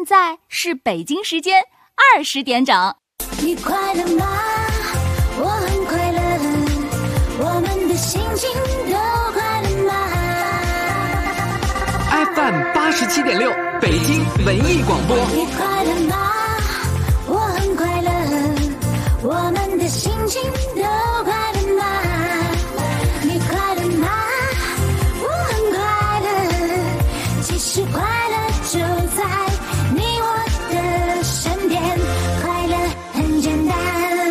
现在是北京时间20点整。 你快乐吗？我很快乐，我们的心情都快乐吗？ FM 87.6北京文艺广播。 你快乐吗？我很快乐，我们的心情都快乐吗？你快乐吗？我很快乐，其实快乐就在你我的身边，快乐很简单。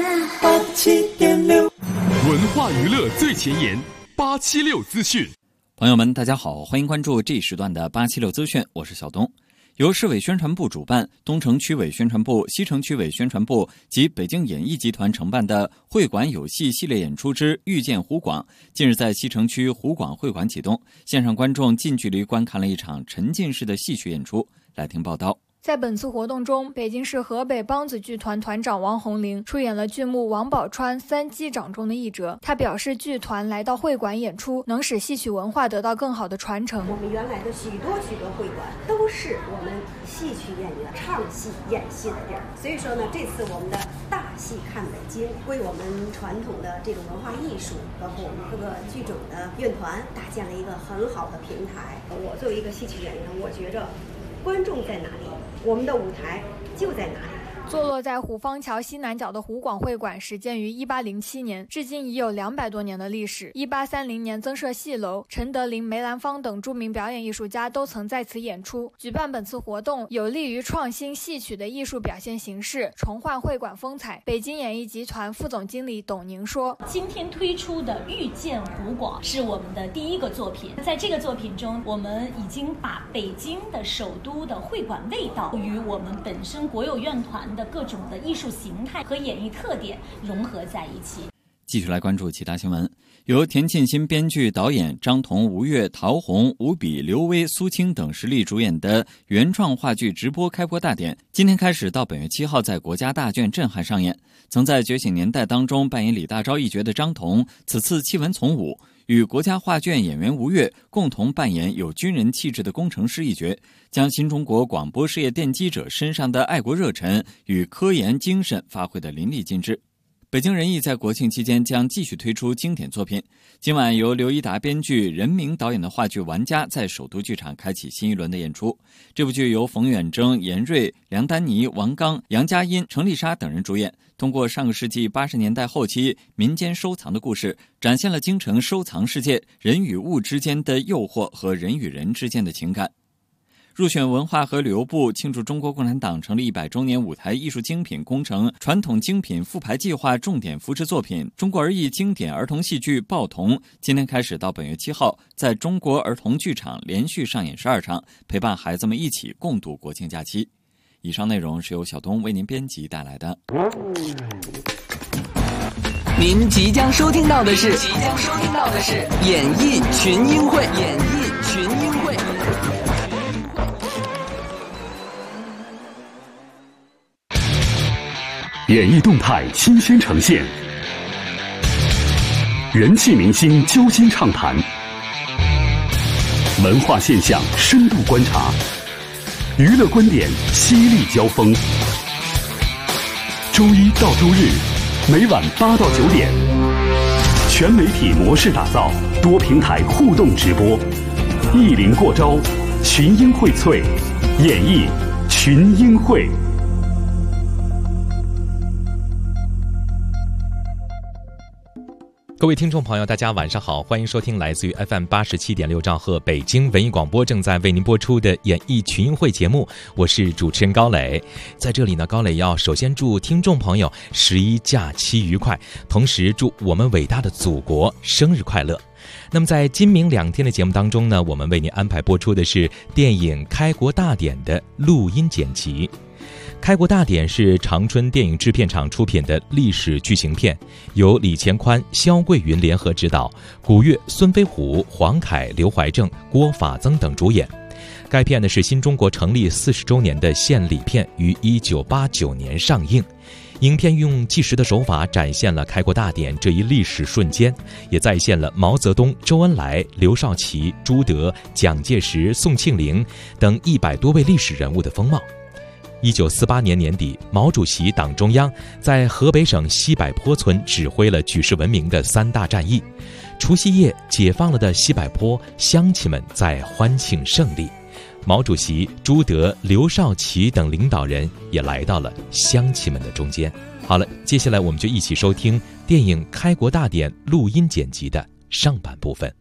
87.6文化娱乐最前沿，876资讯。 朋友们大家好，欢迎关注这一时段的876资讯，我是小东。由市委宣传部主办，东城区委宣传部、西城区委宣传部及北京演艺集团承办的会馆有戏系列演出之遇见湖广近日在西城区湖广会馆启动，线上观众近距离观看了一场沉浸式的戏曲演出。来听报道。 在本次活动中，北京市河北梆子剧团团长王红玲出演了剧目《王宝钏三击掌》中的一折。他表示，剧团来到会馆演出，能使戏曲文化得到更好的传承。 我们原来的许多会馆都是我们戏曲演员唱戏演戏的地儿，所以说呢，这次我们的大戏看北京，为我们传统的这种文化艺术，包括我们各个剧种的院团，搭建了一个很好的平台。我作为一个戏曲演员，我觉着观众在哪里，我们的舞台就在哪里。 坐落在虎坊桥西南角的湖广会馆始建于1807年，至今已有200多年的历史。1830年增设戏楼，陈德霖、梅兰芳等著名表演艺术家都曾在此演出。举办本次活动有利于创新戏曲的艺术表现形式，重焕会馆风采。北京演艺集团副总经理董宁说：“ 今天推出的《遇见湖广》是我们的第一个作品，在这个作品中，我们已经把北京的首都的会馆味道与我们本身国有院团的各种的艺术形态和演绎特点融合在一起。” 继续来关注其他新闻。由田沁鑫编剧导演，张彤、吴越、陶虹、吴比、刘威、苏青等实力主演的原创话剧直播开播大典，今天开始到本月7号在国家大剧震撼上演。曾在《觉醒年代》当中扮演李大钊一角的张彤，此次弃文从武，与国家话剧院演员吴越共同扮演有军人气质的工程师一角，将新中国广播事业奠基者身上的爱国热忱与科研精神发挥得淋漓尽致。北京人艺在国庆期间将继续推出经典作品。今晚由刘一达编剧、任明导演的话剧《玩家》在首都剧场开启新一轮的演出。这部剧由冯远征、严瑞、梁丹妮、王刚、杨佳音、程丽莎等人主演，通过上个世纪80年代后期民间收藏的故事，展现了京城收藏世界人与物之间的诱惑和人与人之间的情感。入选文化和旅游部庆祝中国共产党成立100周年舞台艺术精品工程传统精品复排计划重点扶持作品中国儿艺经典儿童戏剧《报童》，今天开始到本月7号在中国儿童剧场连续上演12场，陪伴孩子们一起共度国庆假期。以上内容是由小东为您编辑带来的。 您即将收听到的是演艺群英会。 演艺动态新鲜呈现，人气明星揪心畅谈，文化现象深度观察，娱乐观点犀利交锋。周一到周日每晚8到9点，全媒体模式打造，多平台互动直播，艺林过招，群英荟萃，演艺群英会。 各位听众朋友大家晚上好，欢迎收听来自于 FM 87.6兆赫北京文艺广播正在为您播出的演艺群英会节目，我是主持人高磊。在这里呢，高磊要首先祝听众朋友11假期愉快，同时祝我们伟大的祖国生日快乐。那么在今明2天的节目当中呢，我们为您安排播出的是电影《开国大典》的录音剪辑。《开国大典》是长春电影制片厂出品的历史剧情片，由李乾宽、肖桂云联合执导，古越、孙飞虎、黄凯、刘怀正、郭法增等主演。该片呢是新中国成立40周年的献礼片，于1989年上映。影片用纪实的手法展现了开国大典这一历史瞬间，也再现了毛泽东、周恩来、刘少奇、朱德、蒋介石、宋庆龄等100多位历史人物的风貌。 1948年年底，毛主席党中央在河北省西柏坡村指挥了举世闻名的3大战役。除夕夜，解放了的西柏坡乡亲们在欢庆胜利。毛主席、朱德、刘少奇等领导人也来到了乡亲们的中间。好了，接下来我们就一起收听电影《开国大典》录音剪辑的上半部分。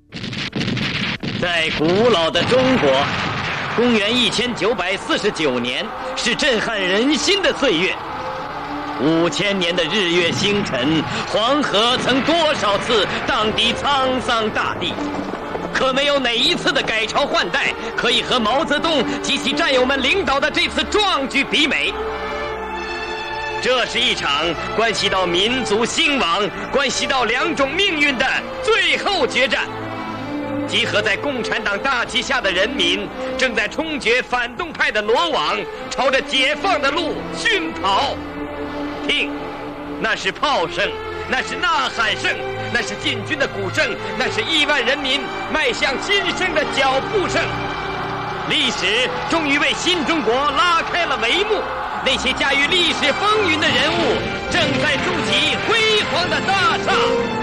在古老的中国，公元1949年是震撼人心的岁月。5000年的日月星辰，黄河曾多少次荡涤沧桑大地，可没有哪一次的改朝换代可以和毛泽东及其战友们领导的这次壮举媲美。这是一场关系到民族兴亡、关系到2种命运的最后决战。集合在共产党大旗下的人民，正在冲决反动派的罗网，朝着解放的路迅跑。听，那是炮声，那是呐喊声，那是进军的鼓声，那是亿万人民迈向新生的脚步声。历史终于为新中国拉开了帷幕，那些驾驭历史风云的人物正在筑起辉煌的大厦。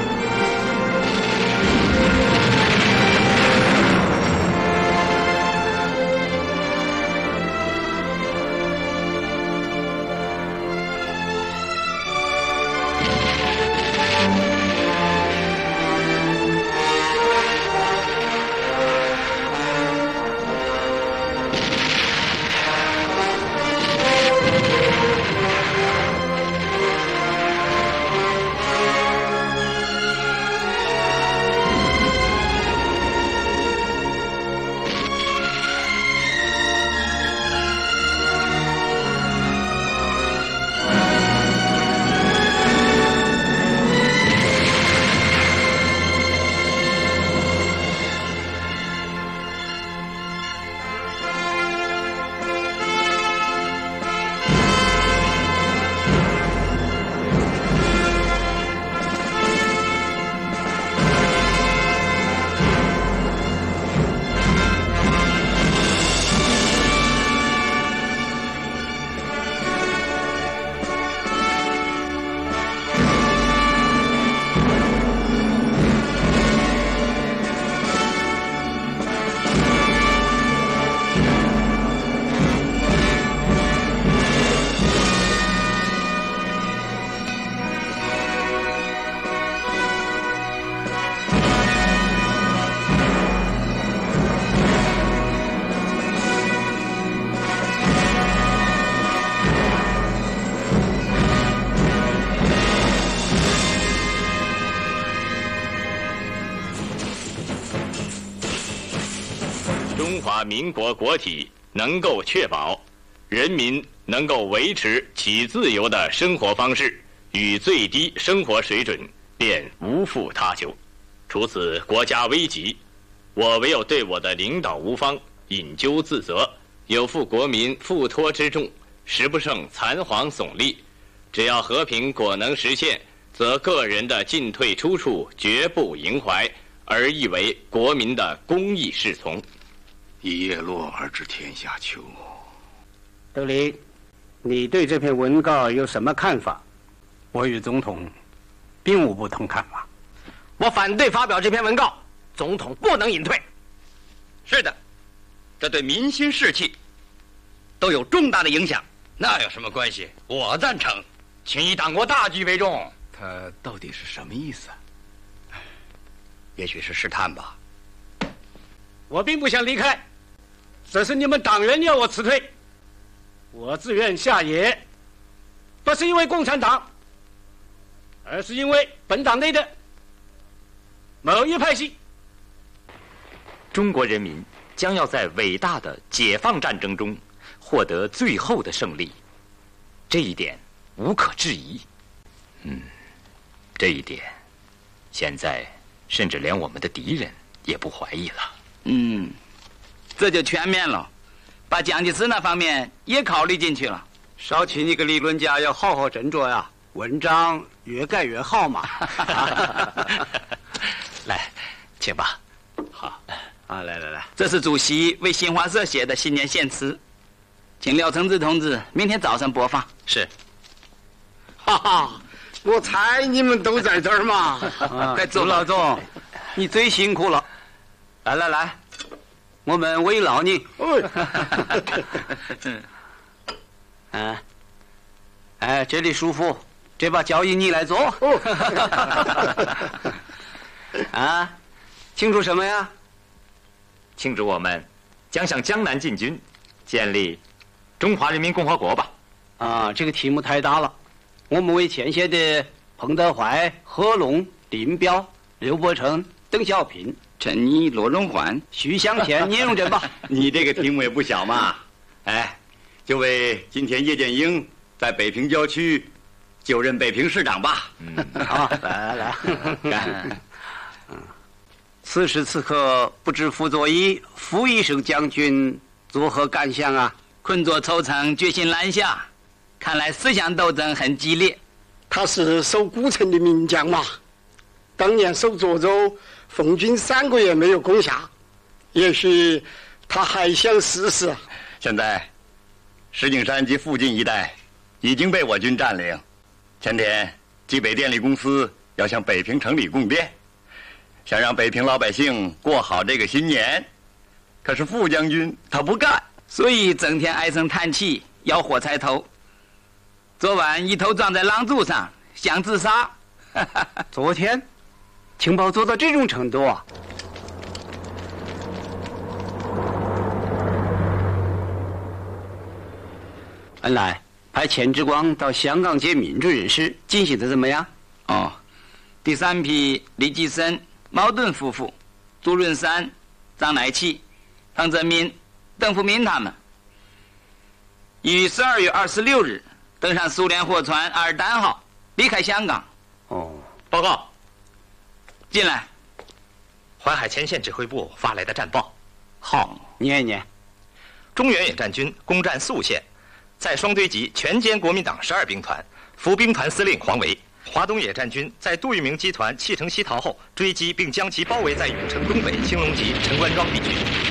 中华民国国体能够确保人民能够维持其自由的生活方式与最低生活水准，便无负他求。除此国家危急，我唯有对我的领导无方引咎自责，有负国民付托之重，实不胜残黄耸立。只要和平果能实现，则个人的进退出处绝不萦怀，而亦为国民的公义侍从。 一叶落而知天下秋。 德林，你对这篇文告有什么看法？ 我与总统并无不同看法。 我反对发表这篇文告，总统不能隐退。 是的，这对民心士气都有重大的影响。 那有什么关系？我赞成，请以党国大局为重。 他到底是什么意思？ 也许是试探吧。 我并不想离开，这是你们党员要我辞退。我自愿下野，不是因为共产党，而是因为本党内的某一派系。 中国人民将要在伟大的解放战争中获得最后的胜利，这一点无可置疑。这一点现在甚至连我们的敌人也不怀疑了。 这就全面了，把蒋介石那方面也考虑进去了。 少奇那个理论家要好好斟酌呀，文章越盖越好嘛。 来，请吧。 好，来， 这是主席为新华社写的新年献词。 请廖承志同志明天早上播放。 是。 哈哈，我猜你们都在这儿嘛。 快走， 老总，你最辛苦了。来，我们慰劳你。这里舒服，这把交椅你来做。庆祝什么呀？ 庆祝我们将向江南进军，建立中华人民共和国吧。 这个题目太大了，我们为前线的彭德怀、贺龙、林彪、刘伯承、邓小平、 陈毅、罗荣桓、 徐向前、聂荣臻吧。 你这个题目也不小嘛。就为今天叶剑英在北平郊区就任北平市长吧。 好，来。此时此刻，不知傅作义、傅医生将军作何感想啊？ 困作愁城，决心南下，看来思想斗争很激烈。 他是守古城的名将嘛，当年守涿州，奉军3个月没有攻下，也许他还想试试。 现在石景山及附近一带已经被我军占领，前天冀北电力公司要向北平城里供电，想让北平老百姓过好这个新年，可是傅将军他不干， 所以整天唉声叹气，要火柴头。昨晚一头撞在廊柱上，想自杀。 昨天，情报做到这种程度啊！恩来派钱之光到香港接民主人士，进行的怎么样？ 第3批李济深、茅盾夫妇、朱润山、张乃器、彭泽民、邓福民他们，于12月26日登上苏联货船阿尔丹号，离开香港。 报告。 进来。 淮海前线指挥部发来的战报。 好，念一念。 中原野战军攻占宿县，在双堆集全歼国民党12兵团，副兵团司令黄维。华东野战军在杜聿明集团弃城西逃后，追击并将其包围在永城东北青龙集陈官庄地区。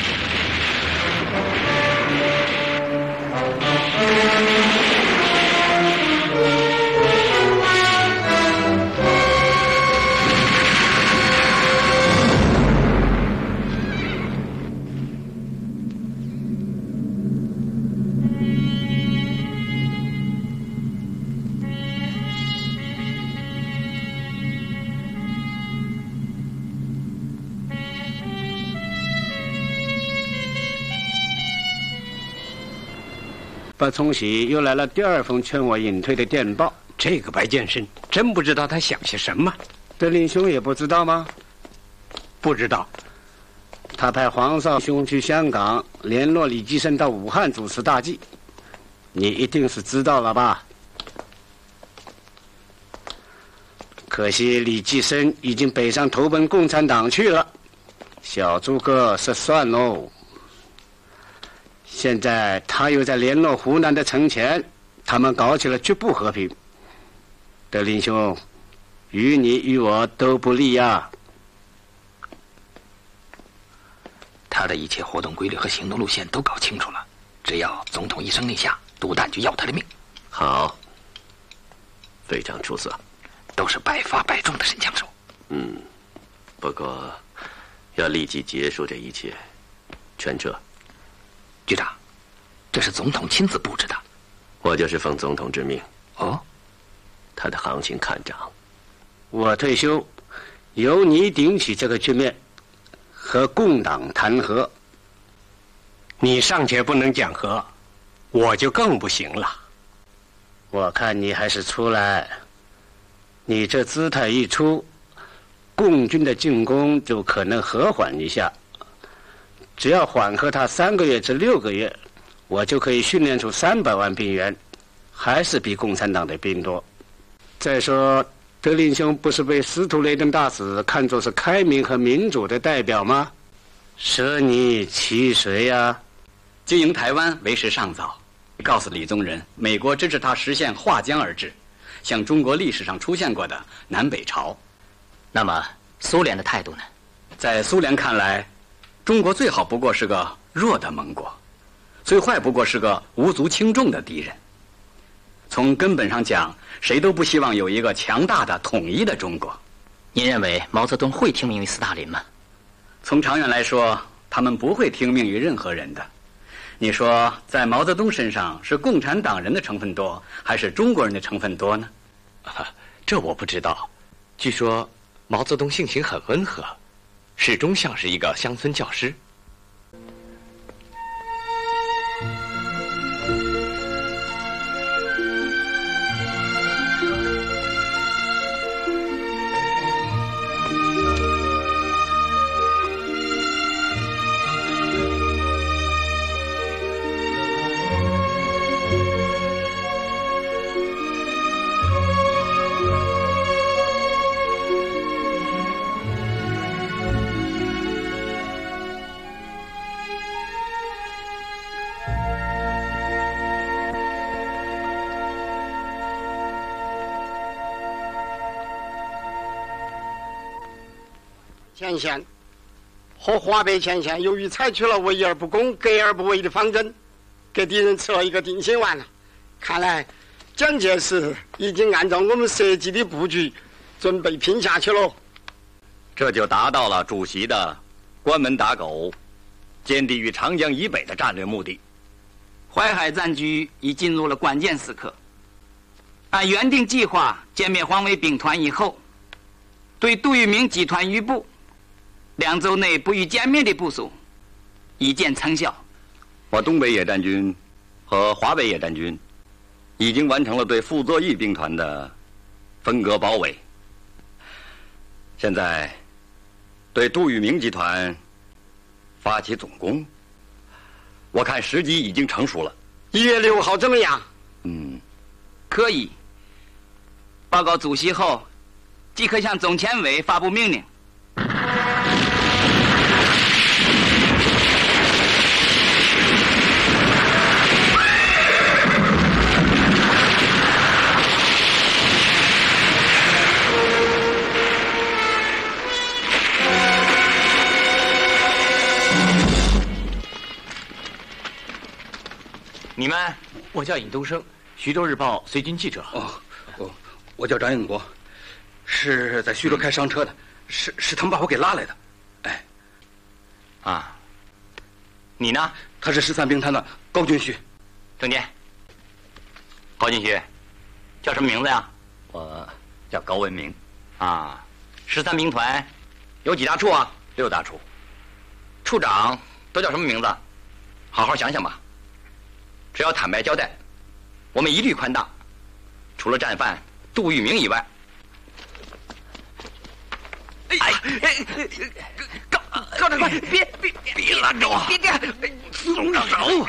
白崇禧又来了第2封劝我隐退的电报。 这个白健身真不知道他想些什么。 德林兄也不知道吗？ 不知道。 他派黄绍兄去香港联络李济深到武汉主持大计，你一定是知道了吧？可惜李济深已经北上投奔共产党去了，小诸葛失算喽。现在他又在联络湖南的程潜，他们搞起了局部和平。德林兄，于你于我都不利呀。 他的一切活动规律和行动路线都搞清楚了，只要总统一声令下，毒弹就要他的命。 好，非常出色， 都是百发百中的神枪手。 不过要立即结束这一切，全撤。 局长，这是总统亲自布置的。 我就是奉总统之命。他的行情看涨。 我退休，由你顶起这个局面，和共党谈和。 你尚且不能讲和，我就更不行了。 我看你还是出来。你这姿态一出，共军的进攻就可能和缓一下。只要缓和他3个月至6个月，我就可以训练出300万兵员，还是比共产党的兵多。再说，德林兄不是被司徒雷登大使看作是开明和民主的代表吗？舍你其谁呀？ 经营台湾为时尚早，告诉李宗仁，美国支持他实现划江而治，像中国历史上出现过的南北朝。 那么苏联的态度呢？ 在苏联看来，中国最好不过是个弱的盟国， 最坏不过是个无足轻重的敌人。从根本上讲，谁都不希望有一个强大的统一的中国。 您认为毛泽东会听命于斯大林吗？ 从长远来说，他们不会听命于任何人的。你说，在毛泽东身上是共产党人的成分多，还是中国人的成分多呢？ 这我不知道。据说毛泽东性情很温和，始终像是一个乡村教师。 前线和华北前线由于采取了围而不攻、隔而不围的方针，给敌人吃了一个定心丸了。看来蒋介石已经按照我们设计的布局准备拼下去了。 这就达到了主席的关门打狗、歼敌于长江以北的战略目的。 淮海战局已进入了关键时刻，按原定计划歼灭黄维兵团以后，对杜聿明集团余部2周内不予歼灭的部署已见成效。 我东北野战军和华北野战军已经完成了对傅作义兵团的分割包围，现在对杜聿明集团发起总攻，我看时机已经成熟了。 1月6号怎么样？ 可以。报告主席后，即可向总前委发布命令。 你们，我叫尹东升，徐州日报随军记者。 我叫张应国，是在徐州开商车的，是他们把我给拉来的。 你呢？ 他是13兵团的高军旭。 郑健。高军旭，叫什么名字呀？ 我叫高文明。 13兵团有几大处啊？6大处。处长都叫什么名字？好好想想吧。只要坦白交代，我们一律宽大。除了战犯杜聿明以外。高长官，别拦着我！别这样，松手！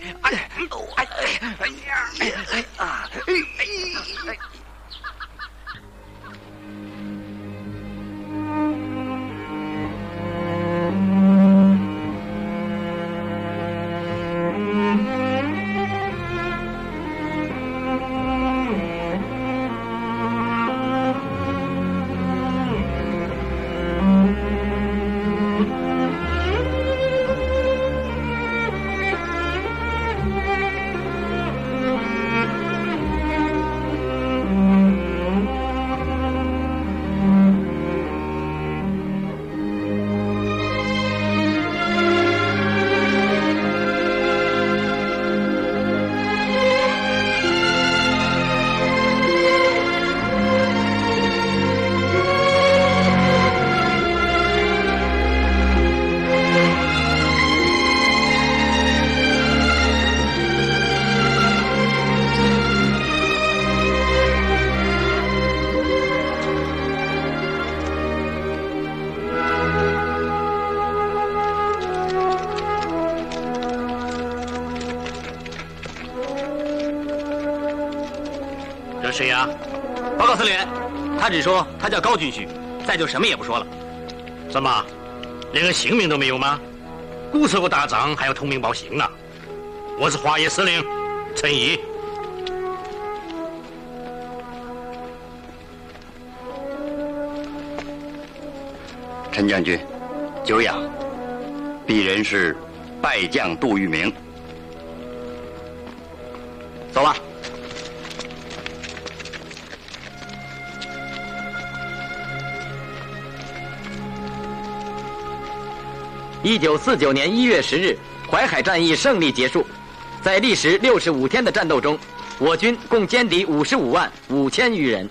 谁呀？报告司令员，他只说他叫高军旭，再就什么也不说了。什么？连个姓名都没有吗？古时候打仗还要通名报姓呢。我是华野司令陈毅。 陈将军，久仰。鄙人是败将杜聿明。 走吧。1949年1月10日，淮海战役胜利结束。在历时65天的战斗中，我军共歼敌55万5千余人。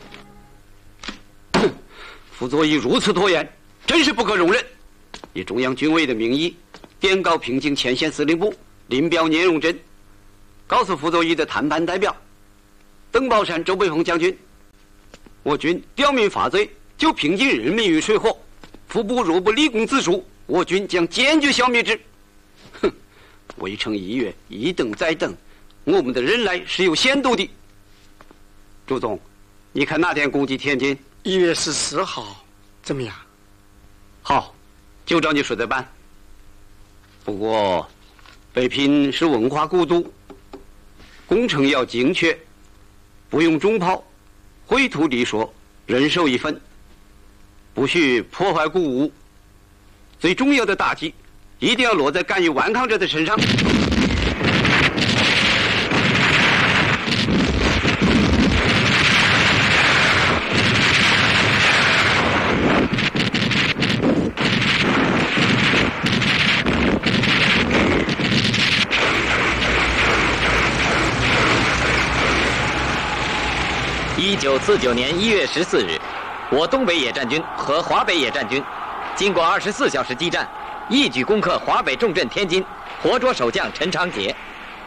傅作义如此拖延，真是不可容忍。以中央军委的名义，电告平津前线司令部林彪、聂荣臻，告诉傅作义的谈判代表邓宝山、周北峰将军，我军刁民发罪，就平津人民于水火。腹部若不立功自赎，我军将坚决消灭之。哼，围城1月，一等再等，我们的忍耐是有限度的。朱总，你看哪天攻击天津 ？1月14号，怎么样？ 好，就照你说的办。不过，北平是文化古都，工程要精确，不用重炮，绘图力说，人手一份，不许破坏古物。最重要的打击，一定要落在敢于顽抗者的身上。 1949年1月14日，我东北野战军和华北野战军经过24小时激战，一举攻克华北重镇天津，活捉守将陈长捷。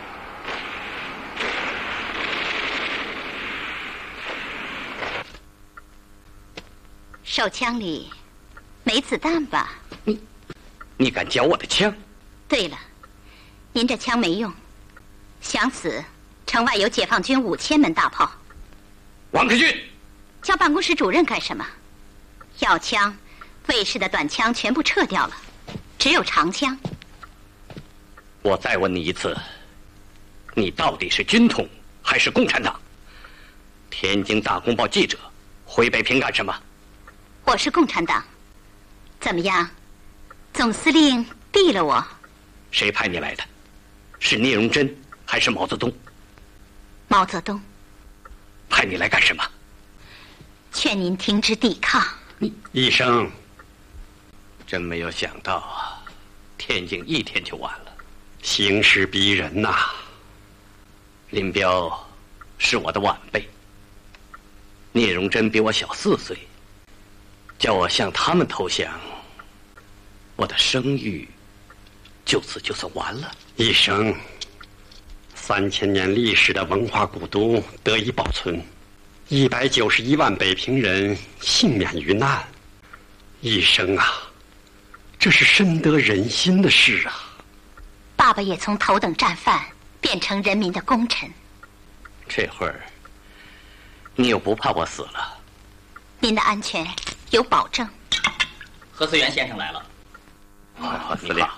手枪里没子弹吧？ 你敢缴我的枪？ 对了，您这枪没用，想死，城外有解放军5000门大炮。 王克俊， 叫办公室主任干什么？要枪，卫士的短枪全部撤掉了，只有长枪。 我再问你一次，你到底是军统还是共产党？天津大公报记者回北平干什么？ 我是共产党。怎么样？总司令毙了我？ 谁派你来的？是聂荣臻还是毛泽东？ 毛泽东。 派你来干什么？ 劝您停止抵抗。 医生，真没有想到啊，天津1天就完了，形势逼人呐。林彪是我的晚辈，聂荣臻比我小4岁，叫我向他们投降，我的声誉就此就算完了。医生，3000年历史的文化古都得以保存，191万北平人幸免于难。医生啊，这是深得人心的事啊！ 爸爸也从头等战犯变成人民的功臣。 这会儿，你又不怕我死了？ 您的安全有保证。 何思源先生来了。 司令。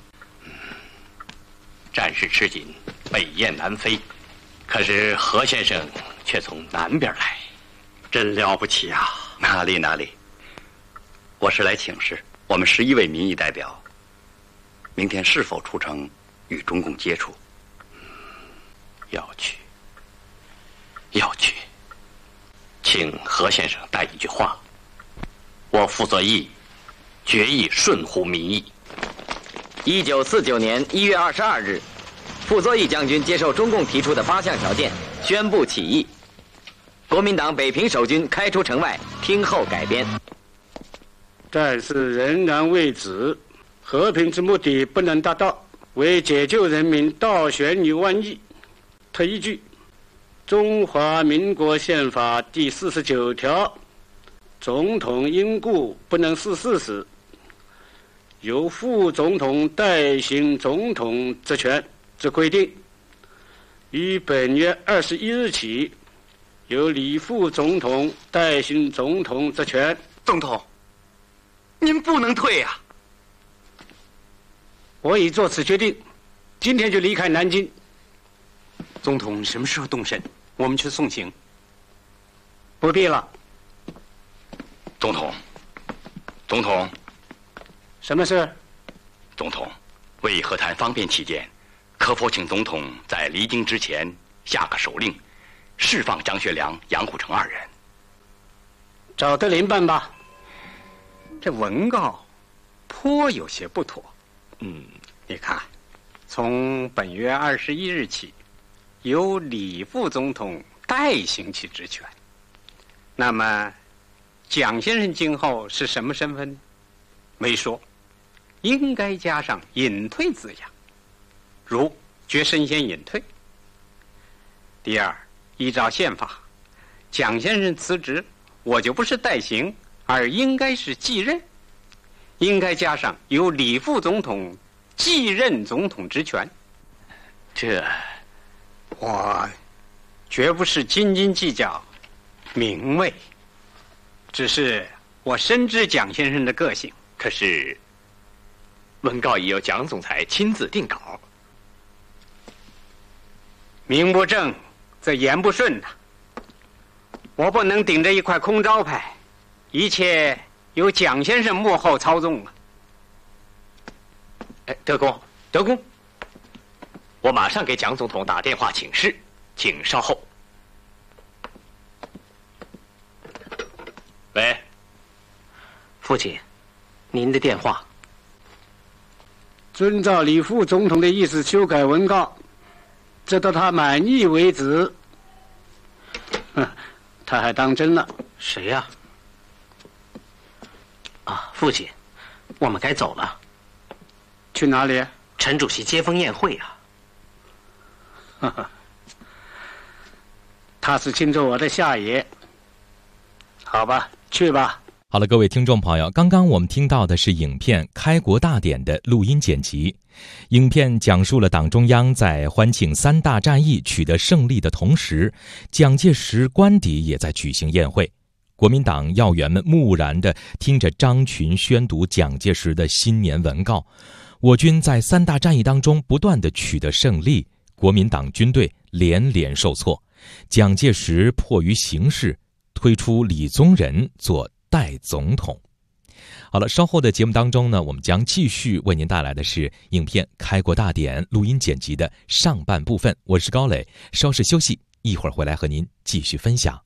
战事吃紧，北雁南飞，可是何先生却从南边来，真了不起啊！ 哪里，我是来请示我们11位民意代表，明天是否出城与中共接触？ 要去，请何先生带一句话：我傅作义决意顺乎民意。 1949年1月22日，傅作义将军接受中共提出的8项条件，宣布起义。国民党北平守军开出城外，听候改编。 战事仍然未止，和平之目的不能达到，为解救人民倒悬于万亿。特依据中华民国宪法第49条，总统因故不能逝世时，由副总统代行总统职权之规定，于本月21日起，由李副总统代行总统职权。 总统，您不能退呀！ 我已做此决定，今天就离开南京。 总统什么时候动身？我们去送行。 不必了。 总统， 什么事？ 总统，为和谈方便起见，可否请总统在离京之前下个手令，释放张学良、杨虎城2人。 找德林办吧。这文告颇有些不妥。你看，从本月21日起，由李副总统代行其职权。那么，蒋先生今后是什么身份？没说，应该加上隐退字样，如决身先隐退。第二，依照宪法，蒋先生辞职，我就不是代行，而应该是继任，应该加上由李副总统继任总统职权。这，我绝不是斤斤计较名位，只是我深知蒋先生的个性。 可是，文告已由蒋总裁亲自定稿， 名不正则言不顺呐。我不能顶着一块空招牌，一切由蒋先生幕后操纵啊！ 德公，我马上给蒋总统打电话请示，请稍后。喂， 父亲，您的电话。遵照李副总统的意思修改文告，直到他满意为止。他还当真了。 谁呀？父亲，我们该走了。 去哪里？ 陈主席接风宴会啊。 他是钦奏我的下野。好吧，去吧。 好了，各位听众朋友，刚刚我们听到的是影片《开国大典》的录音剪辑。影片讲述了党中央在欢庆3大战役取得胜利的同时，蒋介石官邸也在举行宴会。国民党要员们木然地听着张群宣读蒋介石的新年文告。我军在3大战役当中不断地取得胜利，国民党军队连连受挫。蒋介石迫于形势，推出李宗仁做代总统。好了，稍后的节目当中呢，我们将继续为您带来的是影片《开国大典》录音剪辑的上半部分。我是高磊，稍事休息，一会儿回来和您继续分享。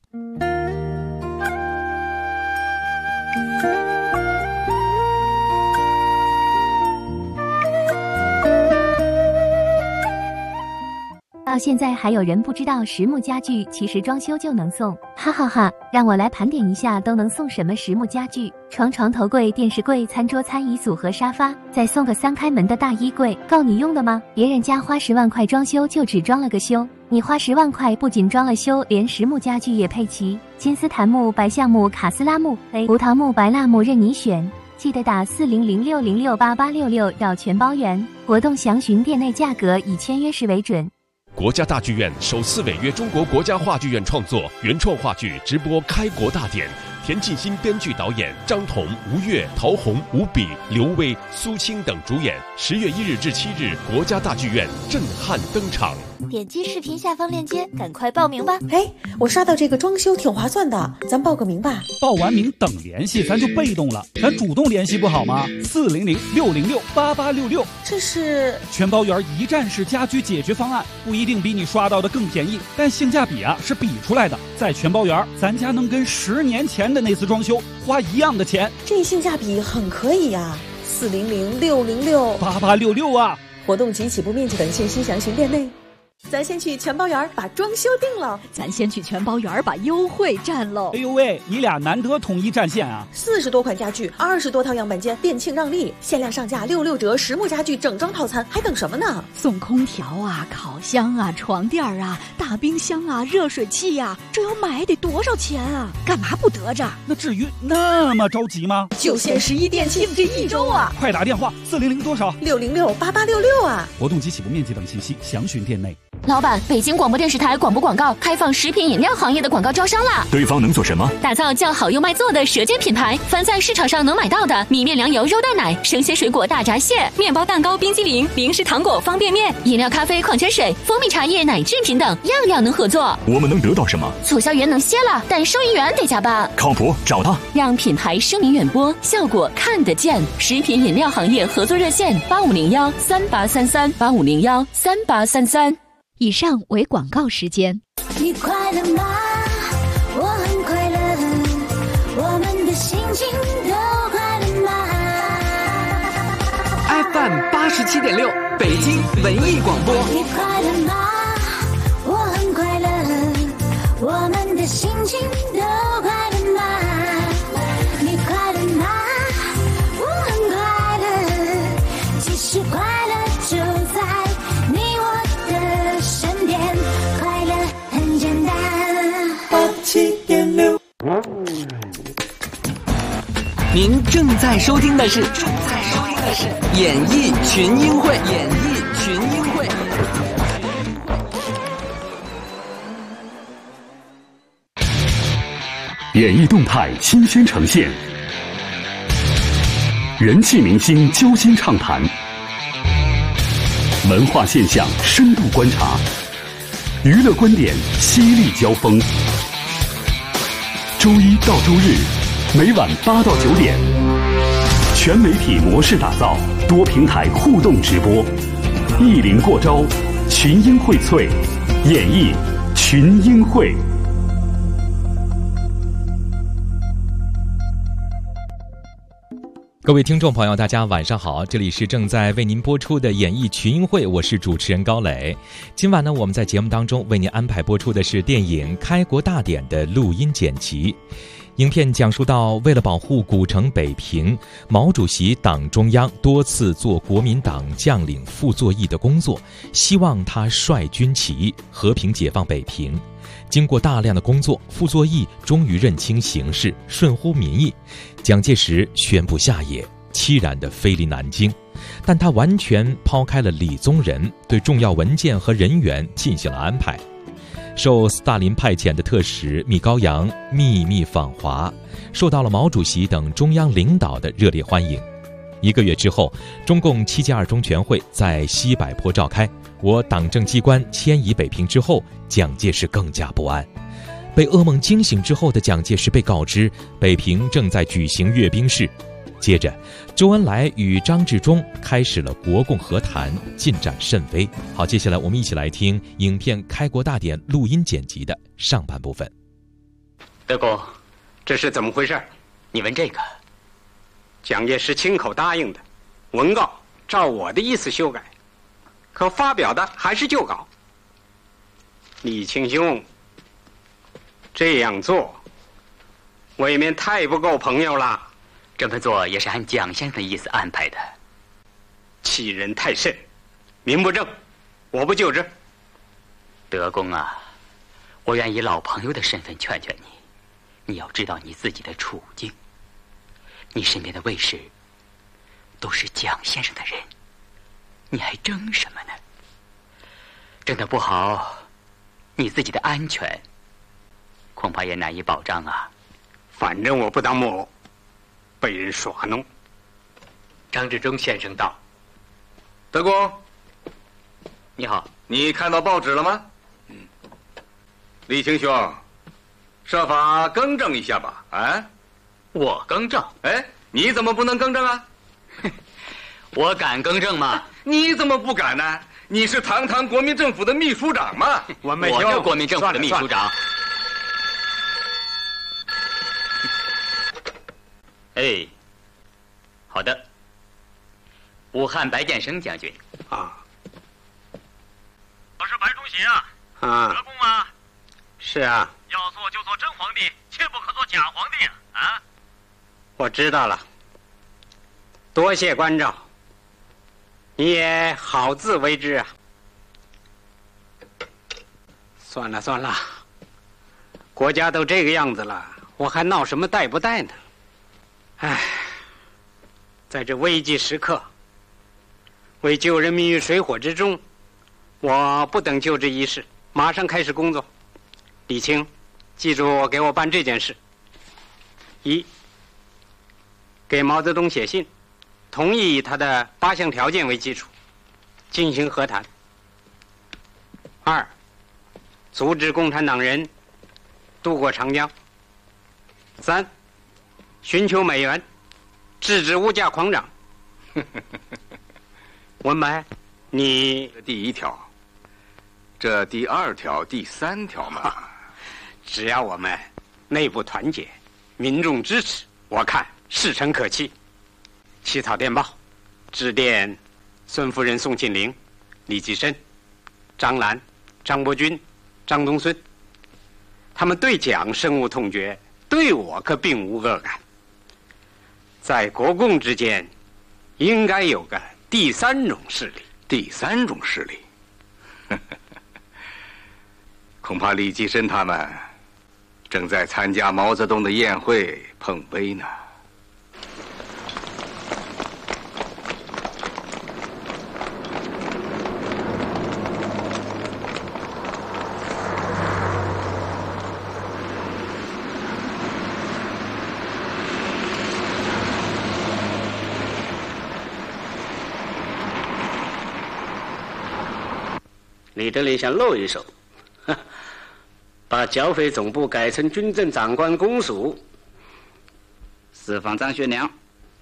到现在还有人不知道实木家具其实装修就能送，哈哈哈！让我来盘点一下都能送什么实木家具：床、床头柜、电视柜、餐桌、餐椅组和沙发，再送个3开门的大衣柜，够你用的吗？别人家花10万块装修就只装了个修，你花10万块不仅装了修，连实木家具也配齐，金丝檀木、白橡木、卡斯拉木、胡桃木、白蜡木任你选。记得打4006068866要全包圆。活动详询店内价格，以签约时为准。 国家大剧院首次违约中国国家话剧院创作原创话剧直播《开国大典》，田沁鑫编剧导演，张彤、吴越、陶虹、吴比、刘威、苏青等主演。10月1日至7日，国家大剧院震撼登场。 点击视频下方链接，赶快报名吧！ 哎，我刷到这个装修挺划算的，咱报个名吧。 报完名等联系，咱就被动了，咱主动联系不好吗？400-606-8866， 这是全包圆一站式家居解决方案，不一定比你刷到的更便宜，但性价比是比出来的。在全包圆，咱家能跟10年前的那次装修花一样的钱， 这性价比很可以呀。400-606-8866 啊！ 活动及起步面积等信息详询店内。咱先去全包园把装修定了， 咱先去全包园把优惠占喽。 哎呦喂，你俩难得统一战线啊 ！40多款家具，20多套样板间，店庆让利，限量上架66折，实木家具整装套餐，还等什么呢？ 送空调啊，烤箱啊，床垫啊，大冰箱啊，热水器啊，这要买得多少钱啊？干嘛不得着？ 那至于那么着急吗？ 就限11店庆这1周啊！ 快打电话400多少 ？606-8866啊！ 活动及起步面积等信息详询店内。 老板，北京广播电视台广播广告开放食品饮料行业的广告招商啦！ 对方能做什么？ 打造叫好又卖座的舌尖品牌，凡在市场上能买到的米面粮油肉蛋奶、生鲜水果大闸蟹、面包蛋糕冰激凌、零食糖果方便面、饮料咖啡矿泉水、蜂蜜茶叶奶制品等，样样能合作。 我们能得到什么？ 促销员能歇了，但收银员得加班。 靠谱，找他， 让品牌声名远播，效果看得见。食品饮料行业合作热线：8501-3833，8501-3833。 以上为广告时间。 你快乐吗？我很快乐，我们的心情都快乐吗 ？FM 87.6，北京文艺广播。 你快乐吗？我很快乐，我们的心情都快乐吗？你快乐吗？我很快乐，其实快乐就在你我的身边，快乐很简单。87.6， 您正在收听的是演艺群英会。 演艺动态新鲜呈现，人气明星交心畅谈，文化现象深度观察，娱乐观点犀利交锋。周一到周日每晚8到9点，全媒体模式打造，多平台互动直播，艺林过招，群英荟萃，演绎群英会。 各位听众朋友，大家晚上好，这里是正在为您播出的演艺群英会，我是主持人高磊。今晚呢，我们在节目当中为您安排播出的是电影《开国大典》的录音剪辑。影片讲述到，为了保护古城北平，毛主席党中央多次做国民党将领傅作义的工作，希望他率军起义，和平解放北平。经过大量的工作，傅作义终于认清形势，顺乎民意。蒋介石宣布下野，凄然地飞离南京，但他完全抛开了李宗仁，对重要文件和人员进行了安排。受斯大林派遣的特使密高扬秘密访华，受到了毛主席等中央领导的热烈欢迎。1个月之后，中共7届2中全会在西柏坡召开，我党政机关迁移北平之后，蒋介石更加不安。被噩梦惊醒之后的蒋介石被告知，北平正在举行阅兵式。接着，周恩来与张治中开始了国共和谈，进展甚微。好，接下来我们一起来听影片《开国大典》录音剪辑的上半部分。 德公，这是怎么回事？ 你问这个？蒋介石亲口答应的，文告照我的意思修改，可发表的还是旧稿。李清兄，这样做未免太不够朋友了。 这么做也是按蒋先生的意思安排的。欺人太甚，名不正，我不就之。德公啊，我愿以老朋友的身份劝劝你，你要知道你自己的处境。你身边的卫士都是蒋先生的人，你还争什么呢？争得不好，你自己的安全恐怕也难以保障啊。反正我不当木偶，被人耍弄。张治中先生到。 德公， 你好， 你看到报纸了吗？李清兄，设法更正一下吧。啊？ 我更正？ 哎，你怎么不能更正啊？ 我敢更正吗？ 你怎么不敢呢？你是堂堂国民政府的秘书长嘛。 我是国民政府的秘书长。哎，好的。武汉白建生将军啊， 我是白崇禧啊。 啊， 德公吗？ 是啊。 要做就做真皇帝，切不可做假皇帝啊！ 我知道了，多谢关照。你也好自为之啊。算了算了，国家都这个样子了，我还闹什么带不带呢？唉，在这危急时刻，为救人民于水火之中，我不等就这一事，马上开始工作。李清，记住给我办这件事：一，给毛泽东写信，同意以他的8项条件为基础进行和谈；二，阻止共产党人渡过长江；三，寻求美元，制止物价狂涨。文白，你第一条， 这第2条、第3条嘛， 只要我们内部团结，民众支持，我看事成可期。起草电报，致电孙夫人宋庆龄、李济深、张澜、张伯钧、张东荪，他们对蒋深恶痛绝，对我可并无恶感。在国共之间，应该有个第3种势力。 第3种势力，恐怕李济深他们正在参加毛泽东的宴会碰杯呢。 李德林想露一手，把剿匪总部改成军政长官公署， 释放张学良。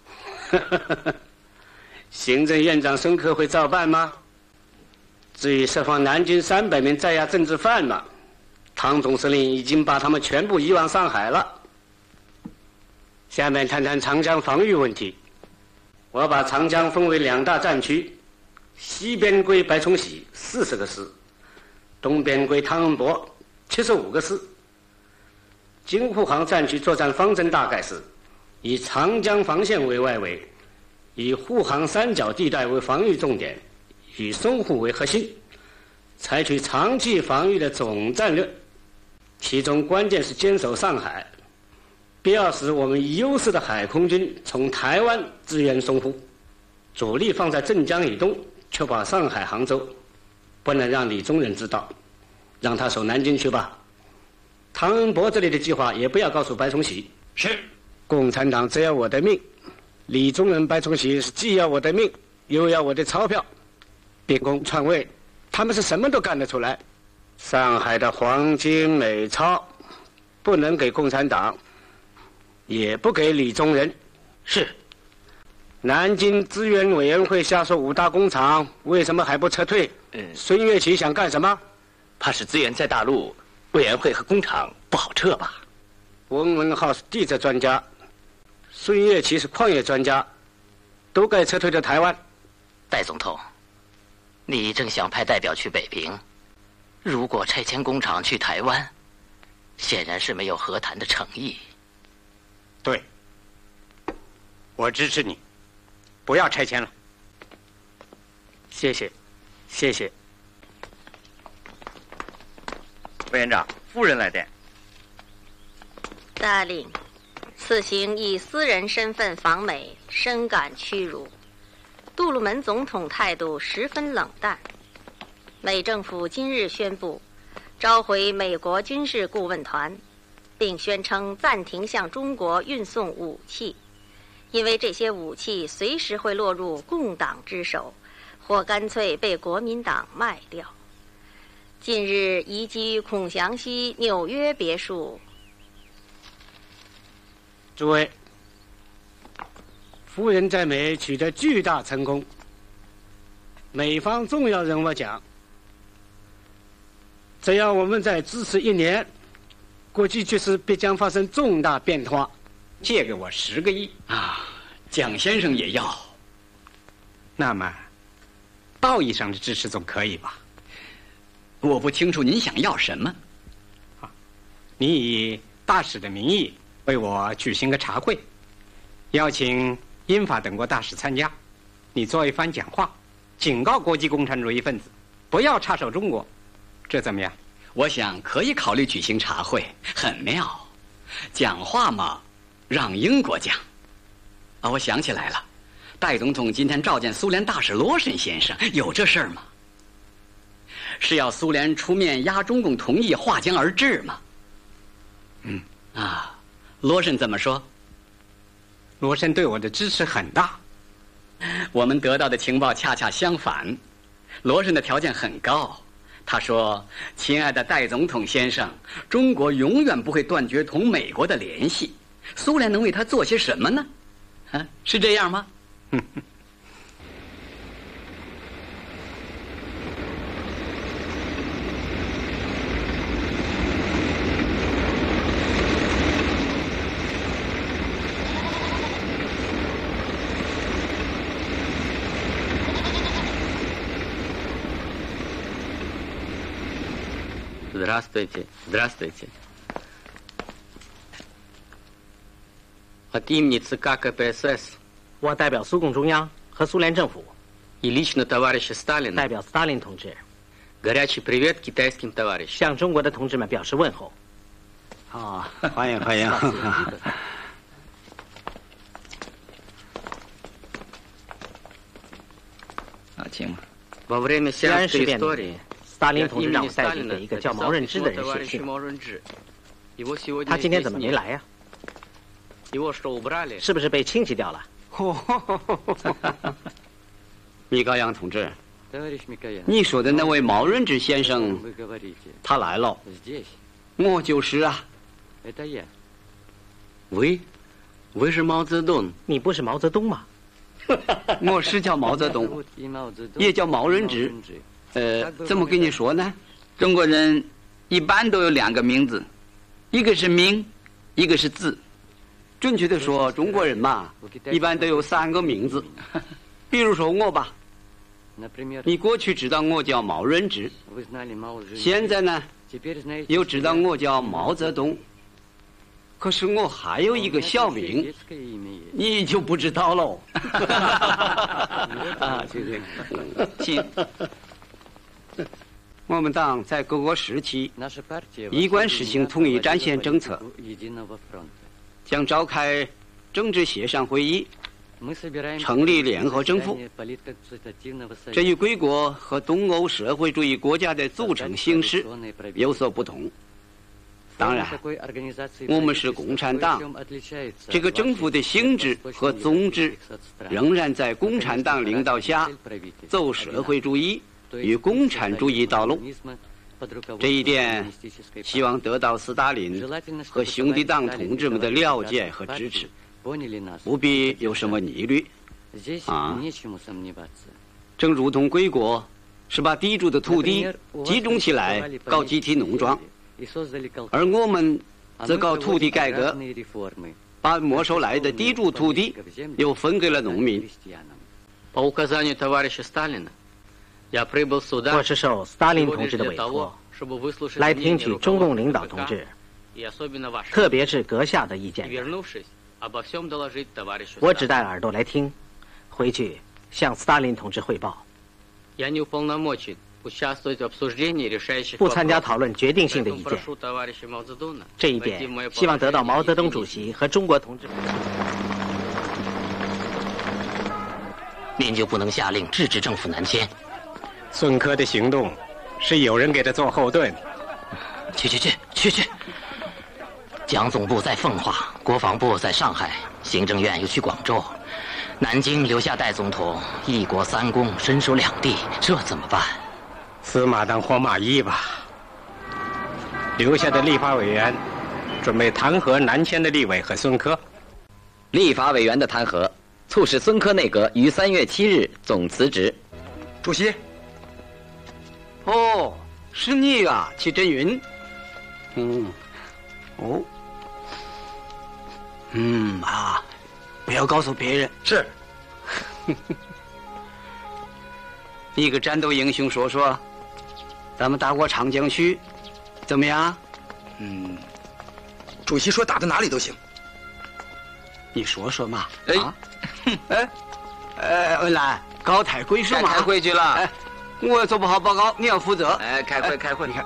行政院长孙科会照办吗？至于释放南京300名在押政治犯嘛，汤总司令已经把他们全部移往上海了。下面谈谈长江防御问题。我把长江分为2大战区。西边归白崇禧40个师，东边归汤恩伯75个师。京沪杭战区作战方针大概是：以长江防线为外围，以沪杭三角地带为防御重点，以淞沪为核心，采取长期防御的总战略。其中关键是坚守上海，必要时我们以优势的海空军从台湾支援淞沪，主力放在镇江以东。确保上海、杭州，不能让李宗仁知道，让他守南京去吧。汤恩伯这里的计划也不要告诉白崇禧。 是， 共产党只要我的命，李宗仁、白崇禧是既要我的命，又要我的钞票，变工篡位，他们是什么都干得出来。上海的黄金美钞不能给共产党，也不给李宗仁。 是。 南京资源委员会下属5大工厂为什么还不撤退？孙岳起想干什么？ 怕是资源在大陆，委员会和工厂不好撤吧？ 翁文浩是地质专家，孙岳起是矿业专家，都该撤退到台湾。 戴总统，你正想派代表去北平，如果拆迁工厂去台湾，显然是没有和谈的诚意。 对，我支持你。不要拆迁了。 谢谢，谢谢。 委员长，夫人来电。 大令，此行以私人身份访美，深感屈辱。杜鲁门总统态度十分冷淡。美政府今日宣布，召回美国军事顾问团，并宣称暂停向中国运送武器。因为这些武器随时会落入共党之手，或干脆被国民党卖掉。近日移居孔祥熙纽约别墅。 诸位，夫人在美取得巨大成功，美方重要人物奖，只要我们再支持1年，国际局势必将发生重大变化。 借给我10个亿啊！蒋先生也要。 那么，道义上的支持总可以吧？ 我不清楚您想要什么。 你以大使的名义为我举行个茶会，邀请英法等国大使参加，你做一番讲话，警告国际共产主义分子不要插手中国，这怎么样？ 我想可以考虑举行茶会，很妙。讲话嘛，让英国讲。啊，我想起来了，戴总统今天召见苏联大使罗申先生，有这事儿吗？是要苏联出面压中共同意划江而治吗？罗申怎么说？ 罗申对我的支持很大。 我们得到的情报恰恰相反，罗申的条件很高。他说：“亲爱的戴总统先生，中国永远不会断绝同美国的联系。苏联能为他做些什么呢？是这样吗？” Здравствуйте, здравствуйте. От имени ЦК КПСС 我代表苏共中央和苏联政府 и лично товарища Сталина 代表斯大林同志 горячий привет китайским товарищам. 向中国的同志们表示问候。 啊，欢迎欢迎。 请。 Во время 西安事 сианской 变 истории 斯大林同志让 имени 我代笔给一个叫毛润之的人写信。他今天怎么没来呀？ Его что убрали? 是不是被清洗掉了？ 米高扬同志， Товарищ Микоян. 你说的那位毛润之先生， Вы говорите. 他来了。 Здесь. 我就是啊。 Это я. Вы? Вы же Мао Цзэдун. 你不是毛泽东吗？ 我是叫毛泽东，也叫毛润之。怎么跟你说呢？ 中国人一般都有2个名字，一个是名，一个是字。 准确的说，中国人嘛，一般都有3个名字。比如说我吧，你过去知道我叫毛润之，现在呢，又知道我叫毛泽东。可是我还有一个小名，你就不知道喽。 请。 我们党在各个时期一贯实行统一战线政策。 将召开政治协商会议，成立联合政府。这与贵国和东欧社会主义国家的组成形式有所不同。当然，我们是共产党，这个政府的性质和宗旨仍然在共产党领导下走社会主义与共产主义道路。 这一点，希望得到斯大林和兄弟党同志们的了解和支持，不必有什么疑虑。啊，正如同贵国是把地主的土地集中起来搞集体农庄，而我们则搞土地改革，把没收来的地主土地又分给了农民。 По указанию товарища Сталина. 我是受斯大林同志的委托，来听取中共领导同志，特别是阁下的意见。我只带耳朵来听，回去向斯大林同志汇报。不参加讨论决定性的意见。这一点，希望得到毛泽东主席和中国同志们。 您就不能下令制止政府南迁？ 孙科的行动是有人给他做后盾。 去！蒋总部在奉化，国防部在上海，行政院又去广州，南京留下代总统，一国3公，身守2地，这怎么办？ 死马当活马医吧。留下的立法委员准备弹劾南迁的立委和孙科。 立法委员的弹劾，促使孙科内阁于3月7日总辞职。 主席。 哦，是你啊，戚振云。不要告诉别人。 是。 一个战斗英雄说说，咱们打过长江去，怎么样？ 主席说打到哪里都行。 你说说嘛。文澜，高抬贵手嘛。 开会去了。 我做不好报告，你要负责。 开会。 你看，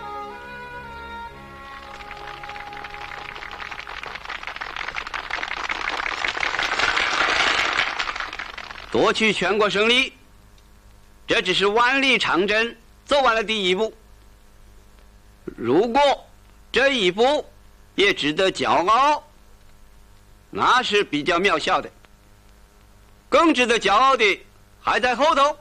夺取全国胜利，这只是万里长征走完了第一步。如果这一步也值得骄傲，那是比较渺小的。更值得骄傲的还在后头。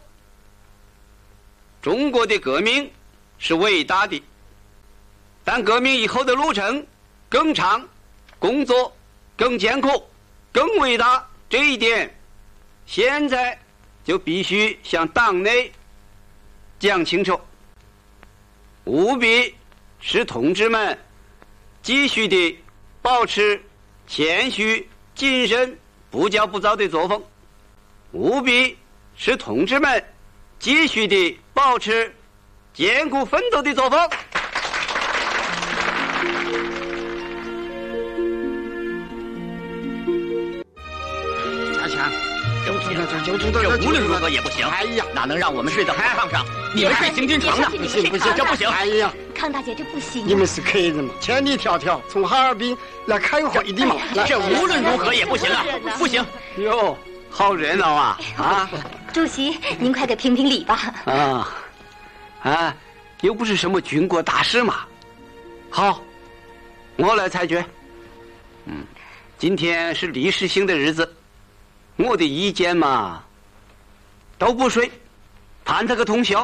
中国的革命是伟大的，但革命以后的路程更长，工作更艰苦，更伟大。这一点，现在就必须向党内讲清楚，务必使同志们继续的保持谦虚、谨慎、不骄不躁的作风，务必使同志们继续的保持艰苦奋斗的作风。 无论如何也不行。 哎呀， 哪能让我们睡在火炕上？你们睡行军床呢？ 不行，这不行！哎呀， 康大姐，这不行。 你们是客人嘛，千里迢迢从哈尔滨来开会的嘛。 这无论如何也不行啊！不行！ 哟，好热闹啊！啊， 主席，您快给评评理吧。 又不是什么军国大事嘛。好，我来裁决。今天是历史性的日子，我的意见嘛，都不睡，判他个通宵。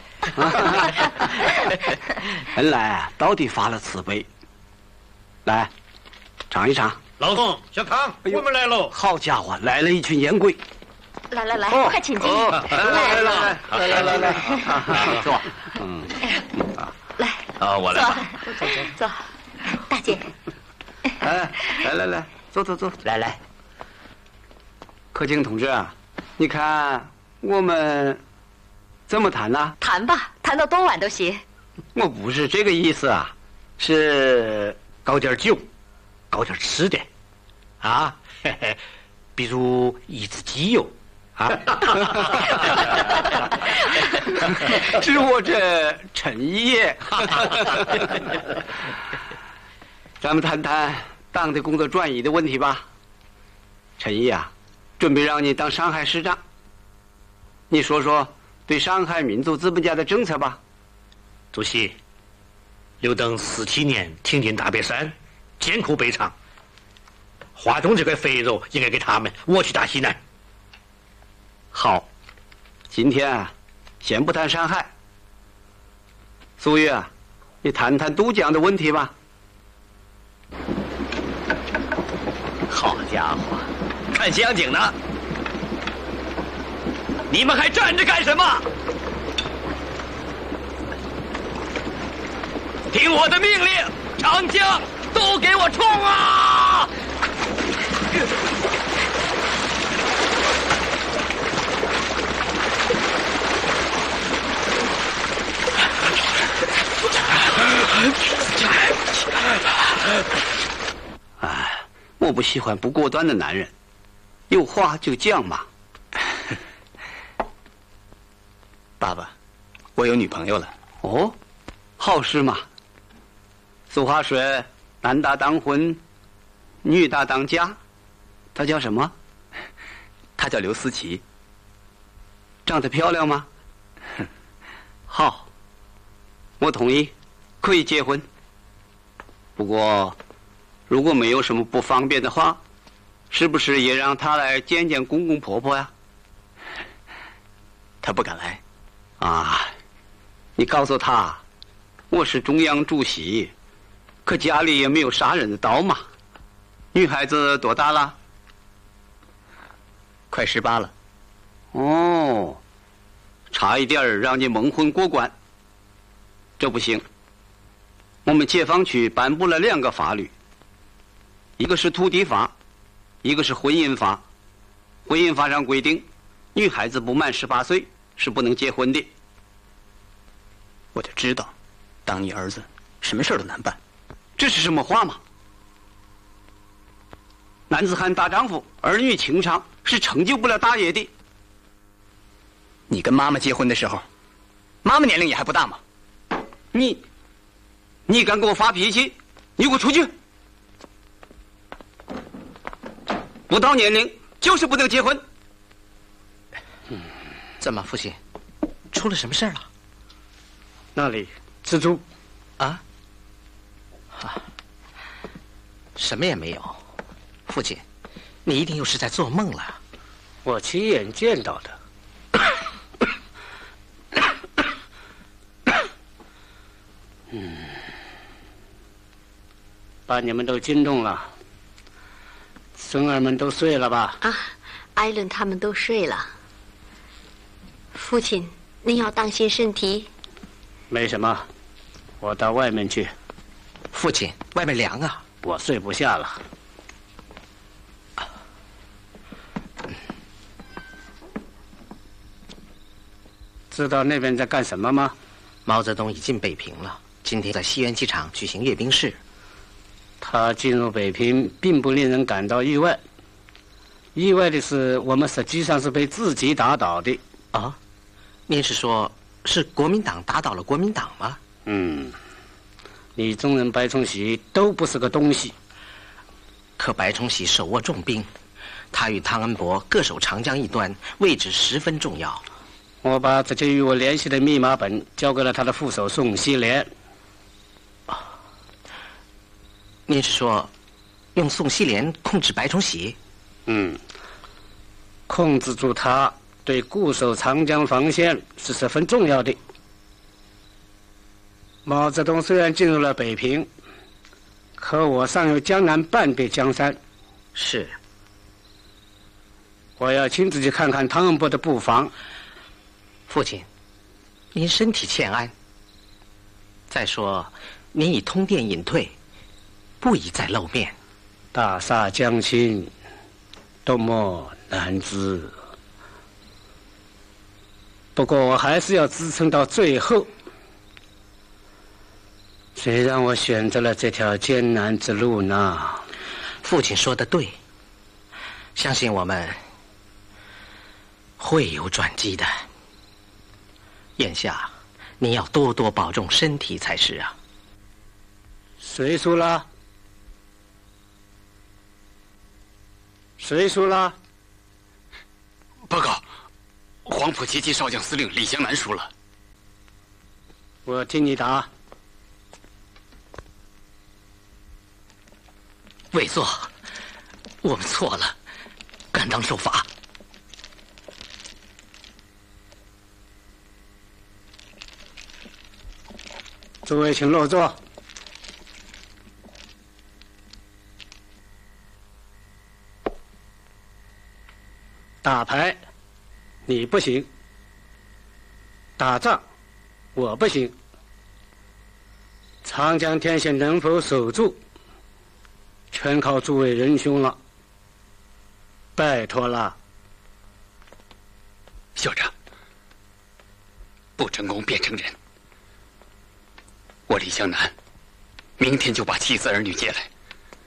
恩来到底发了慈悲，来尝一尝。 老宋，小康，我们来喽！ 好家伙，来了一群烟鬼。 来，快请进。 来，坐。 来， 我来吧。 坐，大姐。 来，坐。来，柯敬同志啊，你看我们怎么谈呢？ 谈吧，谈到多晚都行。 我不是这个意思啊，是搞点酒，搞点吃的，啊，比如一只鸡油，啊，是我这陈爷。咱们谈谈党的工作转移的问题吧。陈毅啊，准备让你当上海市长，你说说对上海民族资本家的政策吧。 主席，刘登47年挺进大别山，艰苦悲长，华东这块肥肉应该给他们，我去打西南。 好，今天啊，先不谈上海。苏玉啊，你谈谈渡江的问题吧。 好家伙，看西洋景呢！你们还站着干什么？听我的命令，长江都给我冲啊！ 我不喜欢不果断的男人，有话就讲嘛。 爸爸，我有女朋友了。 哦，好事嘛。俗话说，男大当婚，女大当嫁。她叫什么？ 她叫刘思琪。 长得漂亮吗？好，我同意，可以结婚。不过，如果没有什么不方便的话，是不是也让她来见见公公婆婆呀？ 她不敢来。 啊，你告诉她，我是中央主席，可家里也没有杀人的刀嘛。女孩子多大了？ 快18了。 哦，差一点让你蒙混过关。这不行，我们解放区颁布了2个法律，一个是土地法，一个是婚姻法。婚姻法上规定，女孩子不满18岁是不能结婚的。 我就知道，当你儿子什么事都难办。 这是什么话嘛？男子汉大丈夫，儿女情长是成就不了大业的。 你跟妈妈结婚的时候，妈妈年龄也还不大嘛。 你敢给我发脾气？你给我出去！不到年龄就是不能结婚。 怎么，父亲，出了什么事了？ 那里蜘蛛啊？什么也没有。父亲，你一定又是在做梦了。 我亲眼见到的。把你们都惊动了，孙儿们都睡了吧？ 啊，艾伦他们都睡了。父亲，您要当心身体。 没什么，我到外面去。 父亲，外面凉啊， 我睡不下了。知道那边在干什么吗？ 毛泽东已进北平了，今天在西园机场举行阅兵式。 他进入北平并不令人感到意外， 意外的是，我们实际上是被自己打倒的。 啊？您是说，是国民党打倒了国民党吗？ 你中人白崇禧都不是个东西。 可白崇禧手握重兵，他与汤恩伯各守长江一端，位置十分重要。 我把这些与我联系的密码本交给了他的副手宋希濂。 您是说，用宋希濂控制白崇禧？ 控制住他，对固守长江防线是十分重要的。毛泽东虽然进入了北平，可我尚有江南半壁江山。 是。 我要亲自去看看汤恩伯的布防。 父亲，您身体欠安。再说，您已通电隐退，不宜再露面。 大厦将倾，多么难知。不过我还是要支撑到最后。谁让我选择了这条艰难之路呢？ 父亲说的对，相信我们会有转机的。眼下，您要多多保重身体才是啊。 谁输了？谁输了？ 报告，黄埔7期少将司令李香南输了。 我替你答。 委座，我们错了，甘当受罚。 诸位请落座。打牌，你不行；打仗，我不行。长江天险能否守住，全靠诸位仁兄了，拜托了。 校长，不成功便成仁。我李香南，明天就把妻子儿女接来，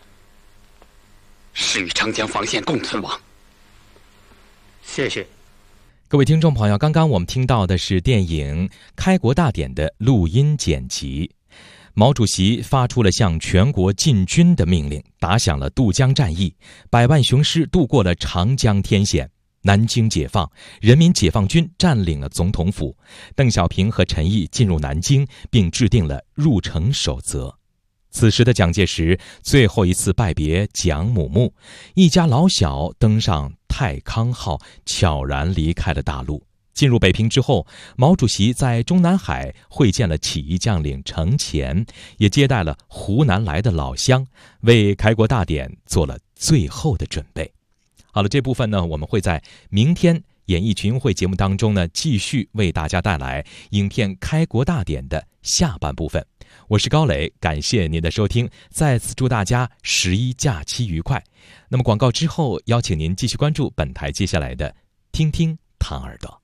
誓与长江防线共存亡。 谢谢。 各位听众朋友，刚刚我们听到的是电影《开国大典》的录音剪辑。毛主席发出了向全国进军的命令，打响了渡江战役，百万雄师渡过了长江天险，南京解放，人民解放军占领了总统府，邓小平和陈毅进入南京，并制定了入城守则。此时的蒋介石最后一次拜别蒋母墓，一家老小登上太康号，悄然离开了大陆。进入北平之后，毛主席在中南海会见了起义将领程潜，也接待了湖南来的老乡，为开国大典做了最后的准备。好了，这部分呢，我们会在明天演艺群英会节目当中呢，继续为大家带来影片《开国大典》的下半部分。我是高磊，感谢您的收听，再次祝大家11假期愉快。那么广告之后，邀请您继续关注本台接下来的听听唐耳朵。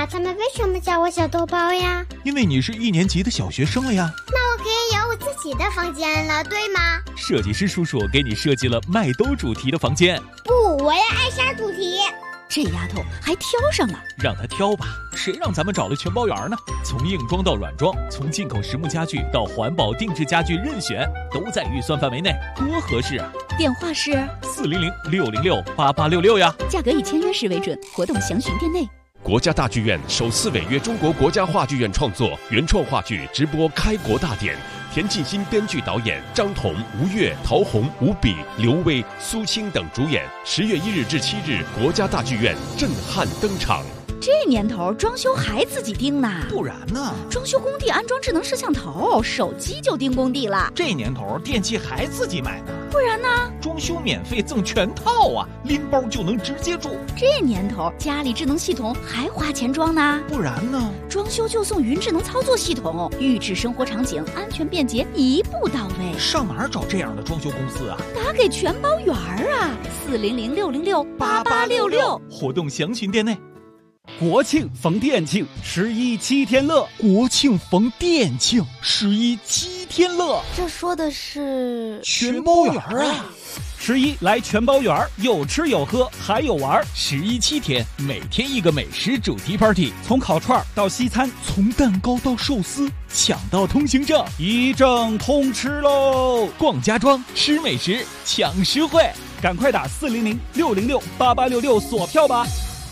他们为什么叫我小豆包呀？ 因为你是1年级的小学生了呀。 那我可以有我自己的房间了，对吗？ 设计师叔叔给你设计了麦兜主题的房间。 不，我要艾莎主题。 这丫头还挑上了， 让她挑吧，谁让咱们找了全包园呢？从硬装到软装，从进口实木家具到环保定制家具，任选，都在预算范围内，多合适啊！ 电话是 400-606-8866呀。 价格以签约时为准，活动详询店内。 国家大剧院首次违约中国国家话剧院创作原创话剧直播开国大典，田沁鑫编剧导演，张彤、吴越、陶虹、吴比、刘威、苏青等主演。10月1日至7日，国家大剧院震撼登场。 这年头装修还自己盯呢， 不然呢？ 装修工地安装智能摄像头，手机就盯工地了。 这年头电器还自己买呢， 不然呢？ 装修免费赠全套啊，拎包就能直接住。 这年头家里智能系统还花钱装呢， 不然呢？ 装修就送云智能操作系统，预制生活场景，安全便捷，一步到位。 上哪儿找这样的装修公司啊？ 打给全包园啊，400-606-8866， 活动详询店内。 国庆逢店庆，11 7天乐。 国庆逢店庆，11 7天乐。 这说的是全包园啊 ！11来全包园，有吃有喝还有玩。 11 7天，每天一个美食主题 party， 从烤串到西餐， 从蛋糕到寿司，抢到通行证， 一证通吃喽！ 逛家装，吃美食，抢实惠， 赶快打400-606-8866锁票吧！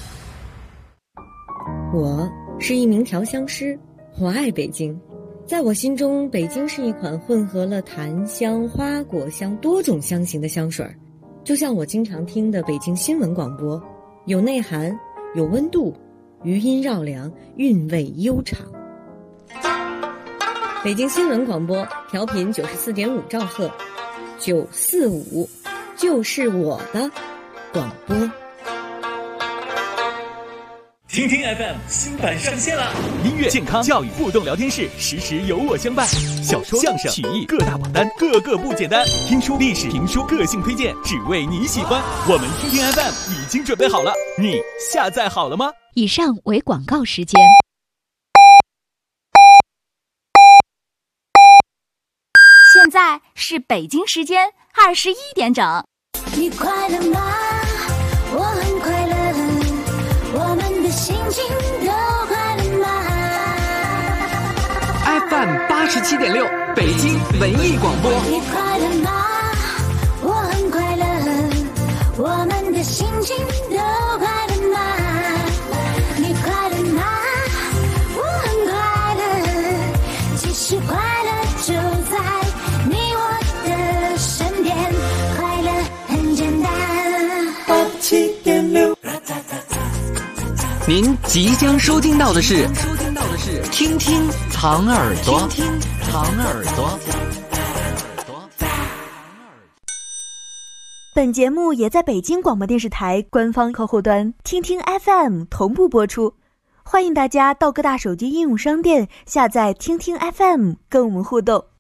我是一名调香师，我爱北京。在我心中，北京是一款混合了檀香、花果香多种香型的香水，就像我经常听的北京新闻广播，有内涵，有温度，余音绕梁，韵味悠长。北京新闻广播调频94.5兆赫，945就是我的广播。 听听 FM 新版上线了，音乐、健康、教育、互动聊天室，时时有我相伴。小说、相声、曲艺各大榜单，个个不简单。听书、历史、评书，个性推荐，只为你喜欢。我们听听 FM 已经准备好了，你下载好了吗？ 以上为广告时间。 现在是北京时间21点整。 你快乐吗？我很快乐。我们的心情都快乐吗 ？FM 87.6，北京文艺广播。 你快乐吗？我很快乐。我们的心情都快乐吗？你快乐吗？我很快乐。其实快乐就在你我的身边，快乐很简单。87.6。 您即将收听到的是听听糖耳朵，听听糖耳朵。 本节目也在北京广播电视台官方客户端听听 FM 同步播出，欢迎大家到各大手机应用商店下载听听 FM 跟我们互动。